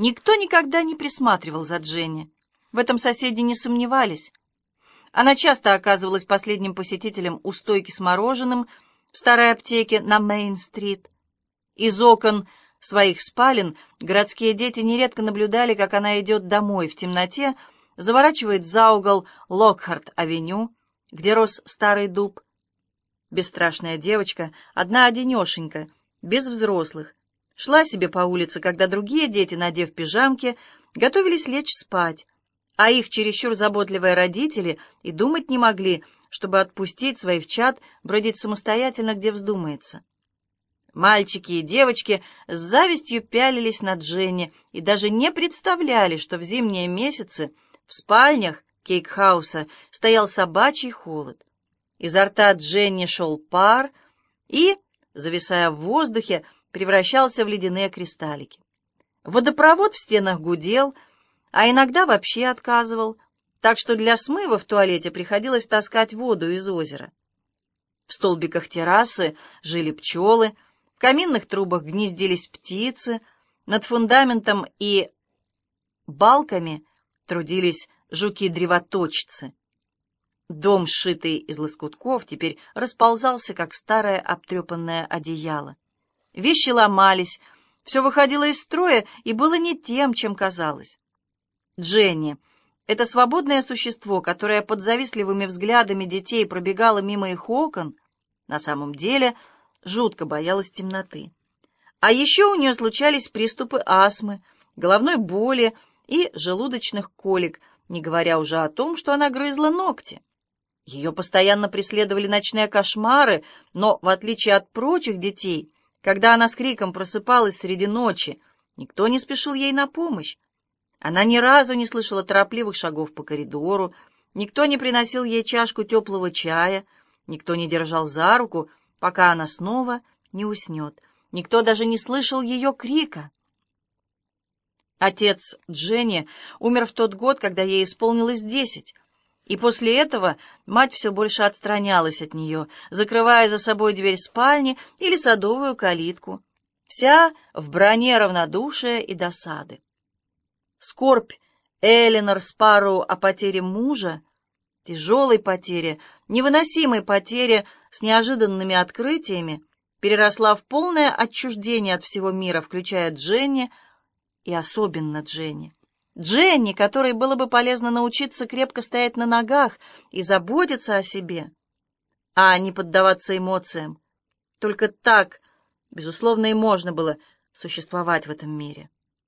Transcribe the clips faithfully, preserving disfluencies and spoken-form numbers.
Никто никогда не присматривал за Дженни. В этом соседи не сомневались. Она часто оказывалась последним посетителем у стойки с мороженым в старой аптеке на Мейн-стрит. Из окон своих спален городские дети нередко наблюдали, как она идет домой в темноте, заворачивает за угол Локхарт-авеню, где рос старый дуб. Бесстрашная девочка, одна-одинешенька, без взрослых, шла себе по улице, когда другие дети, надев пижамки, готовились лечь спать, а их чересчур заботливые родители и думать не могли, чтобы отпустить своих чад бродить самостоятельно, где вздумается. Мальчики и девочки с завистью пялились на Дженни и даже не представляли, что в зимние месяцы в спальнях Кейкхауса стоял собачий холод. Изо рта Дженни шел пар и, зависая в воздухе, превращался в ледяные кристаллики. Водопровод в стенах гудел, а иногда вообще отказывал, так что для смыва в туалете приходилось таскать воду из озера. В столбиках террасы жили пчелы, в каминных трубах гнездились птицы, над фундаментом и балками трудились жуки-древоточцы. Дом, сшитый из лоскутков, теперь расползался, как старое обтрепанное одеяло. Вещи ломались, все выходило из строя и было не тем, чем казалось. Дженни, это свободное существо, которое под завистливыми взглядами детей пробегало мимо их окон, на самом деле жутко боялась темноты. А еще у нее случались приступы астмы, головной боли и желудочных колик, не говоря уже о том, что она грызла ногти. Ее постоянно преследовали ночные кошмары, но, в отличие от прочих детей, когда она с криком просыпалась среди ночи, никто не спешил ей на помощь. Она ни разу не слышала торопливых шагов по коридору, никто не приносил ей чашку теплого чая, никто не держал за руку, пока она снова не уснет. Никто даже не слышал ее крика. Отец Дженни умер в тот год, когда ей исполнилось десять, и после этого мать все больше отстранялась от нее, закрывая за собой дверь спальни или садовую калитку, вся в броне равнодушия и досады. Скорбь Эленор Спарроу о потере мужа, тяжелой потере, невыносимой потере с неожиданными открытиями, переросла в полное отчуждение от всего мира, включая Дженни и особенно Дженни. Дженни, которой было бы полезно научиться крепко стоять на ногах и заботиться о себе, а не поддаваться эмоциям. Только так, безусловно, и можно было существовать в этом мире.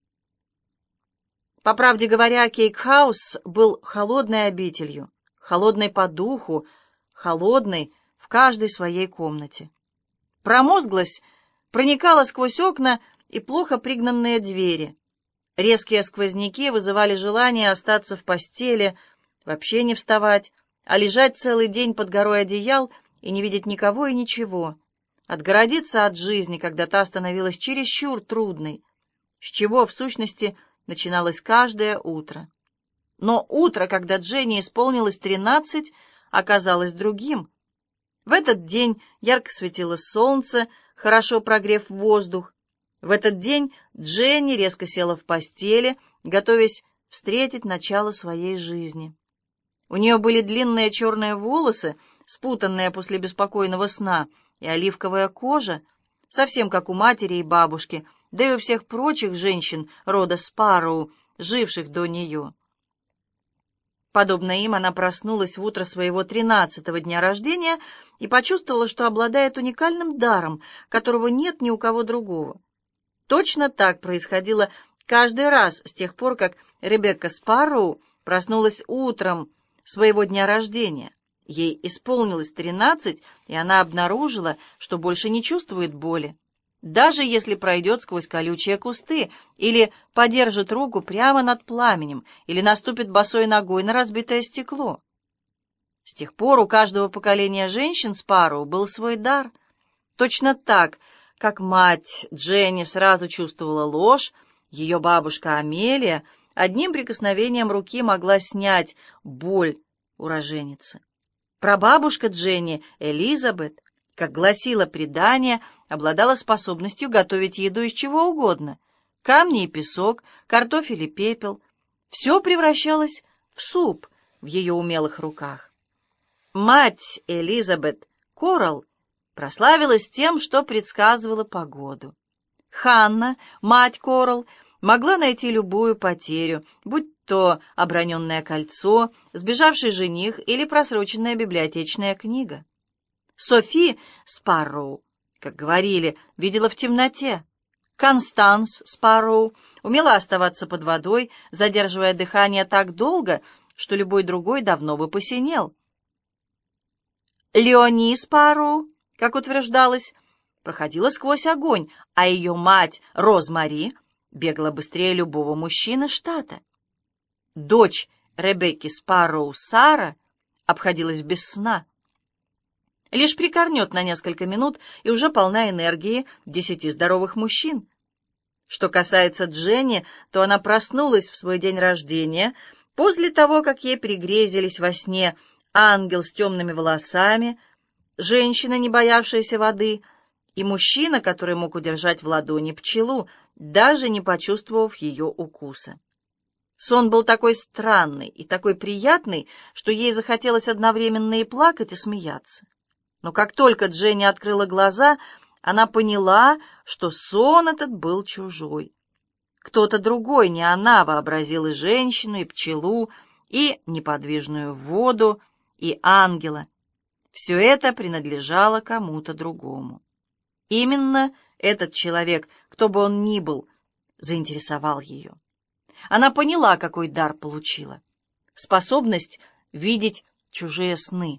По правде говоря, Кейкхаус был холодной обителью, холодной по духу, холодной в каждой своей комнате. Промозглость проникала сквозь окна и плохо пригнанные двери. Резкие сквозняки вызывали желание остаться в постели, вообще не вставать, а лежать целый день под горой одеял и не видеть никого и ничего, отгородиться от жизни, когда та становилась чересчур трудной, с чего, в сущности, начиналось каждое утро. Но утро, когда Дженни исполнилось тринадцать, оказалось другим. В этот день ярко светило солнце, хорошо прогрев воздух. В этот день Дженни резко села в постели, готовясь встретить начало своей жизни. У нее были длинные черные волосы, спутанные после беспокойного сна, и оливковая кожа, совсем как у матери и бабушки, да и у всех прочих женщин рода Спарроу, живших до нее. Подобно им, она проснулась в утро своего тринадцатого дня рождения и почувствовала, что обладает уникальным даром, которого нет ни у кого другого. Точно так происходило каждый раз с тех пор, как Ребекка Спарроу проснулась утром своего дня рождения. Ей исполнилось тринадцать, и она обнаружила, что больше не чувствует боли, даже если пройдет сквозь колючие кусты, или подержит руку прямо над пламенем, или наступит босой ногой на разбитое стекло. С тех пор у каждого поколения женщин Спарроу был свой дар. Точно так, как мать Дженни сразу чувствовала ложь, ее бабушка Амелия одним прикосновением руки могла снять боль у роженицы. Прабабушка Дженни, Элизабет, как гласило предание, обладала способностью готовить еду из чего угодно, Камни и песок, картофель и пепел — все превращалось в суп в ее умелых руках. Мать Элизабет Коралл прославилась тем, что предсказывала погоду. Ханна, мать Коралл, могла найти любую потерю, будь то оброненное кольцо, сбежавший жених или просроченная библиотечная книга. Софи Спарроу, как говорили, видела в темноте. Констанс Спарроу умела оставаться под водой, задерживая дыхание так долго, что любой другой давно бы посинел. Леони Спарроу, как утверждалось, проходила сквозь огонь, а ее мать Розмари бегала быстрее любого мужчины штата. Дочь Ребекки Спарроу Сара обходилась без сна. Лишь прикорнет на несколько минут и уже полна энергии десяти здоровых мужчин. Что касается Дженни, то она проснулась в свой день рождения после того, как ей пригрезились во сне ангел с темными волосами, женщина, не боявшаяся воды, и мужчина, который мог удержать в ладони пчелу, даже не почувствовав ее укуса. Сон был такой странный и такой приятный, что ей захотелось одновременно и плакать, и смеяться. Но как только Дженни открыла глаза, она поняла, что сон этот был чужой. Кто-то другой, не она, вообразил и женщину, и пчелу, и неподвижную воду, и ангела. Все это принадлежало кому-то другому. Именно этот человек, кто бы он ни был, заинтересовал ее. Она поняла, какой дар получила. Способность видеть чужие сны.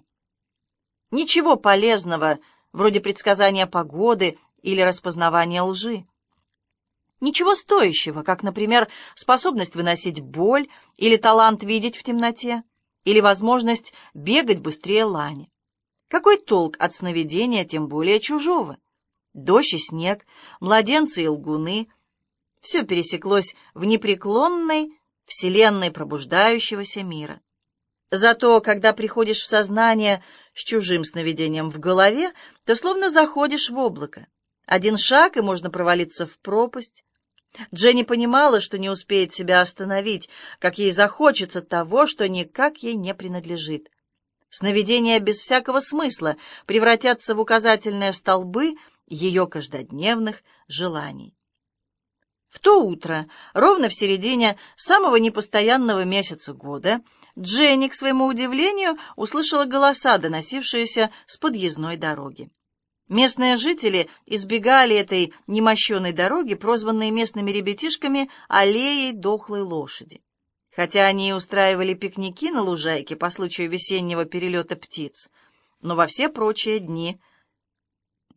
Ничего полезного, вроде предсказания погоды или распознавания лжи. Ничего стоящего, как, например, способность выносить боль или талант видеть в темноте, или возможность бегать быстрее лани. Какой толк от сновидения, тем более чужого? Дождь и снег, младенцы и лгуны — все пересеклось в непреклонной вселенной пробуждающегося мира. Зато, когда приходишь в сознание с чужим сновидением в голове, то словно заходишь в облако. Один шаг, и можно провалиться в пропасть. Дженни понимала, что не успеет себя остановить, как ей захочется того, что никак ей не принадлежит. Сновидения без всякого смысла превратятся в указательные столбы ее каждодневных желаний. В то утро, ровно в середине самого непостоянного месяца года, Дженни, к своему удивлению, услышала голоса, доносившиеся с подъездной дороги. Местные жители избегали этой немощеной дороги, прозванной местными ребятишками аллеей дохлой лошади. Хотя они и устраивали пикники на лужайке по случаю весеннего перелета птиц, но во все прочие дни